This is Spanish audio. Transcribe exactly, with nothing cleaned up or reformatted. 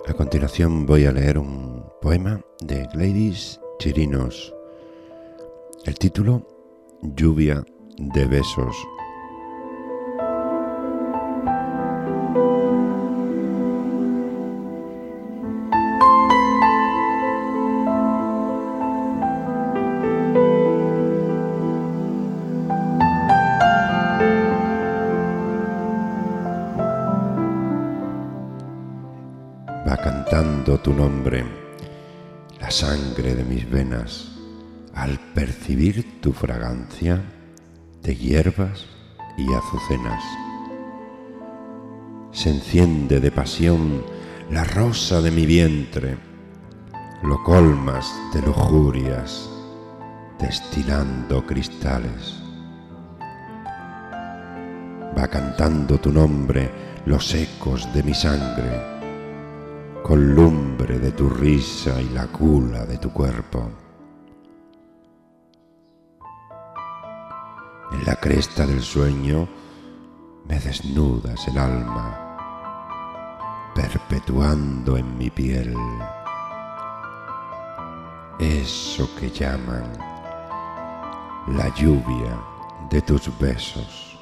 A continuación voy a leer un poema de Gladys Chirinos. El título, Lluvia de besos. Va cantando tu nombre, la sangre de mis venas, al percibir tu fragancia de hierbas y azucenas. Se enciende de pasión la rosa de mi vientre, lo colmas de lujurias, destilando cristales. Va cantando tu nombre los ecos de mi sangre, con lumbre de tu risa y la gula de tu cuerpo. En la cresta del sueño me desnudas el alma, perpetuando en mi piel eso que llaman la lluvia de tus besos.